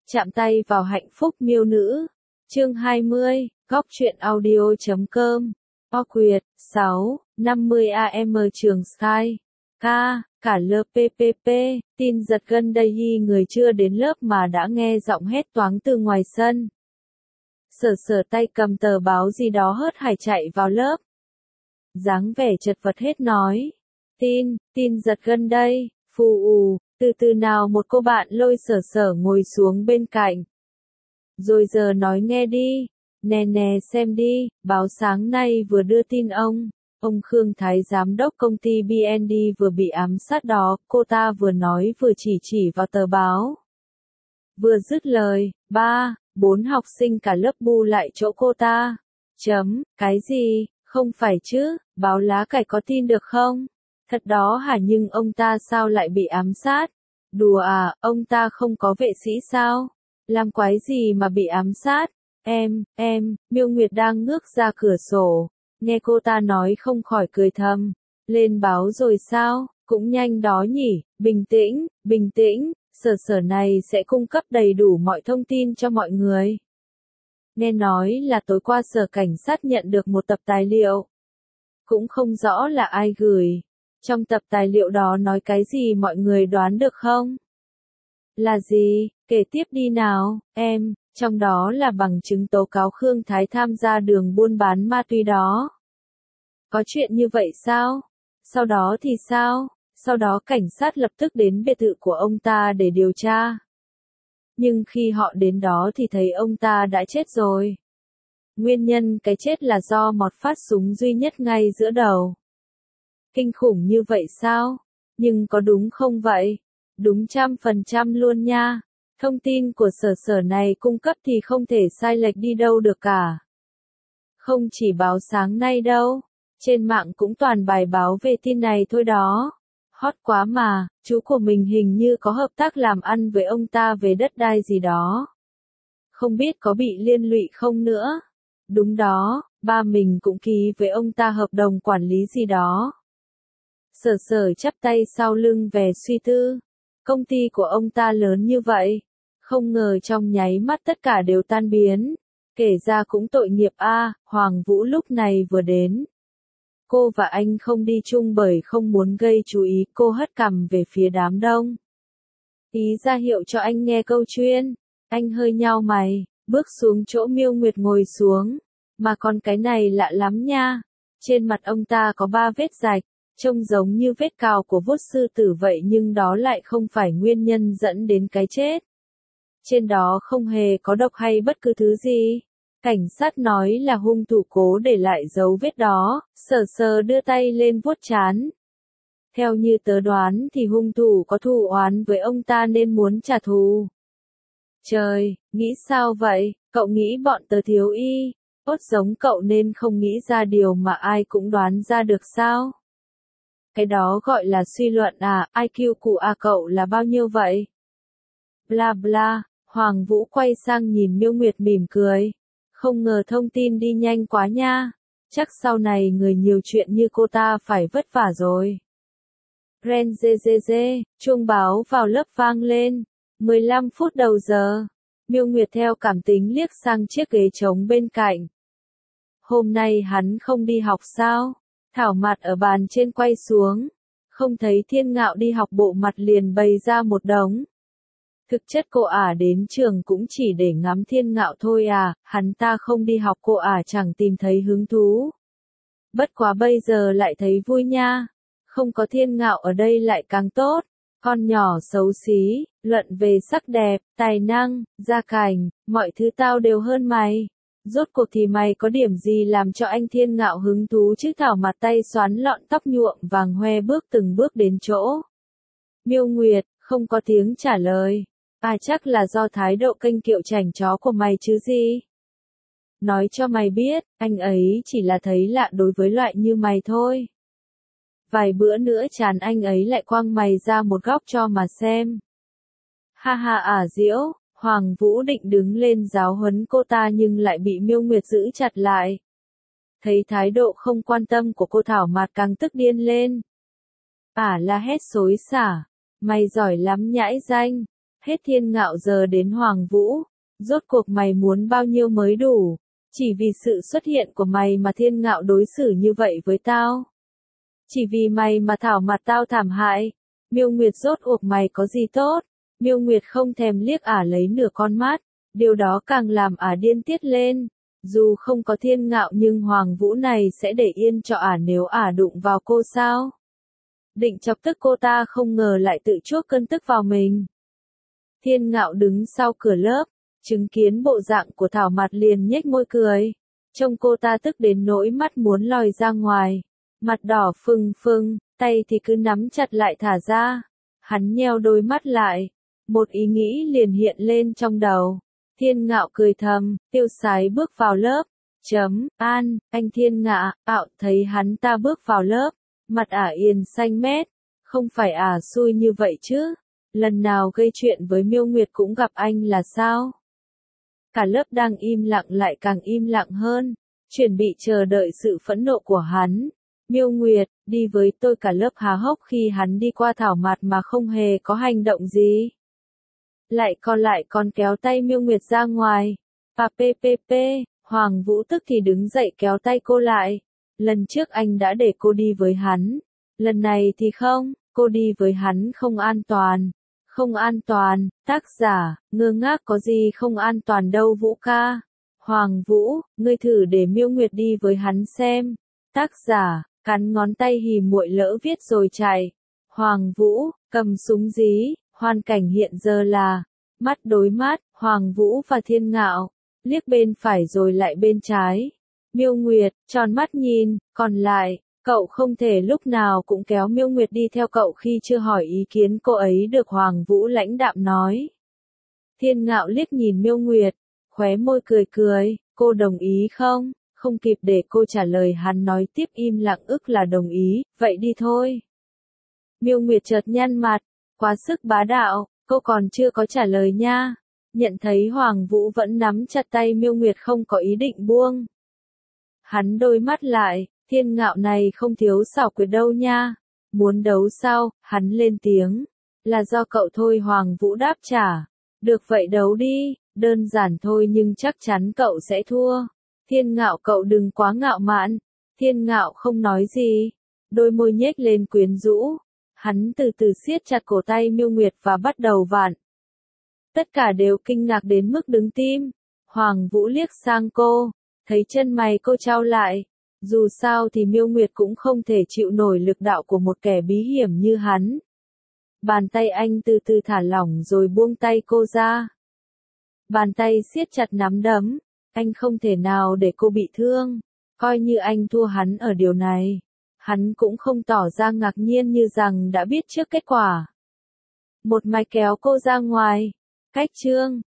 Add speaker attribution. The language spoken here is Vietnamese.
Speaker 1: Chạm tay vào hạnh phúc miêu nữ. Chương 20, góc truyện audio.com. Quyệt 6, 50 AM trường Sky. Cả LPPP, tin giật gân đây hi người chưa đến lớp mà đã nghe giọng hét toáng từ ngoài sân. Sở tay cầm tờ báo gì đó hớt hải chạy vào lớp. Dáng vẻ chật vật hết nói. Tin giật gân đây, phù ù, từ từ nào một cô bạn lôi sở ngồi xuống bên cạnh. Rồi giờ nói nghe đi, nè xem đi, báo sáng nay vừa đưa tin ông Khương Thái giám đốc công ty BND vừa bị ám sát đó, cô ta vừa nói vừa chỉ vào tờ báo. Vừa dứt lời, 4 học sinh cả lớp bu lại chỗ cô ta. Cái gì, không phải chứ, báo lá cải có tin được không? Thật đó hả, nhưng ông ta sao lại bị ám sát? Đùa à, ông ta không có vệ sĩ sao? Làm quái gì mà bị ám sát? Miêu Nguyệt đang ngước ra cửa sổ, nghe cô ta nói không khỏi cười thầm. Lên báo rồi sao? Cũng nhanh đó nhỉ, bình tĩnh, sở này sẽ cung cấp đầy đủ mọi thông tin cho mọi người. Nghe nói là tối qua sở cảnh sát nhận được một tập tài liệu. Cũng không rõ là ai gửi. Trong tập tài liệu đó nói cái gì mọi người đoán được không? Là gì? Kể tiếp đi nào, em. Trong đó là bằng chứng tố cáo Khương Thái tham gia đường buôn bán ma túy đó. Có chuyện như vậy sao? Sau đó thì sao? Sau đó cảnh sát lập tức đến biệt thự của ông ta để điều tra. Nhưng khi họ đến đó thì thấy ông ta đã chết rồi. Nguyên nhân cái chết là do một phát súng duy nhất ngay giữa đầu. Kinh khủng như vậy sao? Nhưng có đúng không vậy? Đúng 100% luôn nha. Thông tin của sở này cung cấp thì không thể sai lệch đi đâu được cả. Không chỉ báo sáng nay đâu, trên mạng cũng toàn bài báo về tin này thôi đó. Hot quá mà, chú của mình hình như có hợp tác làm ăn với ông ta về đất đai gì đó. Không biết có bị liên lụy không nữa. Đúng đó, ba mình cũng ký với ông ta hợp đồng quản lý gì đó. Sở chắp tay sau lưng vẻ suy tư. Công ty của ông ta lớn như vậy. Không ngờ trong nháy mắt tất cả đều tan biến. Kể ra cũng tội nghiệp a. Hoàng Vũ lúc này vừa đến. Cô và anh không đi chung bởi không muốn gây chú ý, cô hất cằm về phía đám đông. Ý ra hiệu cho anh nghe câu chuyện. Anh hơi nhao mày, bước xuống chỗ Miêu Nguyệt ngồi xuống. Mà còn cái này lạ lắm nha. Trên mặt ông ta có 3 vết rạch, trông giống như vết cào của vuốt sư tử vậy nhưng đó lại không phải nguyên nhân dẫn đến cái chết. Trên đó không hề có độc hay bất cứ thứ gì. Cảnh sát nói là hung thủ cố để lại dấu vết đó, sở đưa tay lên vuốt trán. Theo như tớ đoán thì hung thủ có thù oán với ông ta nên muốn trả thù. Trời, nghĩ sao vậy, cậu nghĩ bọn tớ thiếu giống cậu nên không nghĩ ra điều mà ai cũng đoán ra được sao? Cái đó gọi là suy luận à, IQ của cậu là bao nhiêu vậy? Bla bla, Hoàng Vũ quay sang nhìn Miêu Nguyệt mỉm cười. Không ngờ thông tin đi nhanh quá nha. Chắc sau này người nhiều chuyện như cô ta phải vất vả rồi. Ren dê, chuông báo vào lớp vang lên. 15 phút đầu giờ. Miêu Nguyệt theo cảm tính liếc sang chiếc ghế trống bên cạnh. Hôm nay hắn không đi học sao? Thảo Mạt ở bàn trên quay xuống. Không thấy Thiên Ngạo đi học, bộ mặt liền bày ra một đống. Thực chất cô đến trường cũng chỉ để ngắm Thiên Ngạo thôi à, hắn ta không đi học cô chẳng tìm thấy hứng thú. Bất quá bây giờ lại thấy vui nha. Không có Thiên Ngạo ở đây lại càng tốt. Con nhỏ xấu xí, luận về sắc đẹp, tài năng, gia cảnh, mọi thứ tao đều hơn mày. Rốt cuộc thì mày có điểm gì làm cho anh Thiên Ngạo hứng thú chứ? Thảo Mặt tay xoắn lọn tóc nhuộm vàng hoe từng bước đến chỗ Miêu Nguyệt, không có tiếng trả lời. Chắc là do thái độ kênh kiệu chảnh chó của mày chứ gì. Nói cho mày biết, anh ấy chỉ là thấy lạ đối với loại như mày thôi. Vài bữa nữa chán anh ấy lại quăng mày ra một góc cho mà xem. Ha ha Diễu. Hoàng Vũ định đứng lên giáo huấn cô ta nhưng lại bị Miêu Nguyệt giữ chặt lại. Thấy thái độ không quan tâm của cô, Thảo Mạt càng tức điên lên. La hét xối xả. Mày giỏi lắm nhãi danh. Hết Thiên Ngạo giờ đến Hoàng Vũ, rốt cuộc mày muốn bao nhiêu mới đủ? Chỉ vì sự xuất hiện của mày mà Thiên Ngạo đối xử như vậy với tao. Chỉ vì mày mà thảo mặt tao thảm hại. Miêu Nguyệt rốt cuộc mày có gì tốt? Miêu Nguyệt không thèm liếc ả lấy nửa con mắt, điều đó càng làm ả điên tiết lên. Dù không có Thiên Ngạo nhưng Hoàng Vũ này sẽ để yên cho ả nếu ả đụng vào cô sao? Định chọc tức cô ta không ngờ lại tự chuốc cơn tức vào mình. Thiên Ngạo đứng sau cửa lớp, chứng kiến bộ dạng của Thảo Mặt liền nhếch môi cười. Trông cô ta tức đến nỗi mắt muốn lòi ra ngoài. Mặt đỏ phừng phừng, tay thì cứ nắm chặt lại thả ra. Hắn nheo đôi mắt lại. Một ý nghĩ liền hiện lên trong đầu. Thiên Ngạo cười thầm, tiêu sái bước vào lớp. Anh Thiên Ngạo, thấy hắn ta bước vào lớp. Mặt ả yên xanh mét. Không phải ả xui như vậy chứ. Lần nào gây chuyện với Miêu Nguyệt cũng gặp anh là sao? Cả lớp đang im lặng lại càng im lặng hơn. Chuẩn bị chờ đợi sự phẫn nộ của hắn. Miêu Nguyệt, đi với tôi. Cả lớp há hốc khi hắn đi qua Thảo Mặt mà không hề có hành động gì. Lại còn kéo tay Miêu Nguyệt ra ngoài. Hoàng Vũ tức thì đứng dậy kéo tay cô lại. Lần trước anh đã để cô đi với hắn. Lần này thì không, cô đi với hắn không an toàn. Không an toàn, tác giả, ngơ ngác có gì không an toàn đâu Vũ ca. Hoàng Vũ, ngươi thử để Miêu Nguyệt đi với hắn xem. Tác giả, cắn ngón tay hì muội lỡ viết rồi chạy. Hoàng Vũ, cầm súng dí, hoàn cảnh hiện giờ là, mắt đối mắt, Hoàng Vũ và Thiên Ngạo, liếc bên phải rồi lại bên trái. Miêu Nguyệt, tròn mắt nhìn, còn lại, cậu không thể lúc nào cũng kéo Miêu Nguyệt đi theo cậu khi chưa hỏi ý kiến cô ấy được. Hoàng Vũ lãnh đạm nói. Thiên Ngạo liếc nhìn Miêu Nguyệt, khóe môi cười cười, cô đồng ý không? Không kịp để cô trả lời hắn nói tiếp im lặng ức là đồng ý, vậy đi thôi. Miêu Nguyệt chợt nhăn mặt, quá sức bá đạo, cô còn chưa có trả lời nha. Nhận thấy Hoàng Vũ vẫn nắm chặt tay Miêu Nguyệt không có ý định buông. Hắn đôi mắt lại, Thiên Ngạo này không thiếu xảo quyệt đâu nha. Muốn đấu sao? Hắn lên tiếng. Là do cậu thôi. Hoàng Vũ đáp trả. Được vậy đấu đi, đơn giản thôi nhưng chắc chắn cậu sẽ thua. Thiên Ngạo cậu đừng quá ngạo mạn. Thiên Ngạo không nói gì. Đôi môi nhếch lên quyến rũ. Hắn từ từ siết chặt cổ tay Miêu Nguyệt và bắt đầu vặn. Tất cả đều kinh ngạc đến mức đứng tim. Hoàng Vũ liếc sang cô. Thấy chân mày cô chau lại. Dù sao thì Miêu Nguyệt cũng không thể chịu nổi lực đạo của một kẻ bí hiểm như hắn. Bàn tay anh từ từ thả lỏng rồi buông tay cô ra. Bàn tay siết chặt nắm đấm. Anh không thể nào để cô bị thương. Coi như anh thua hắn ở điều này. Hắn cũng không tỏ ra ngạc nhiên như rằng đã biết trước kết quả. Một mạch kéo cô ra ngoài. Cách chương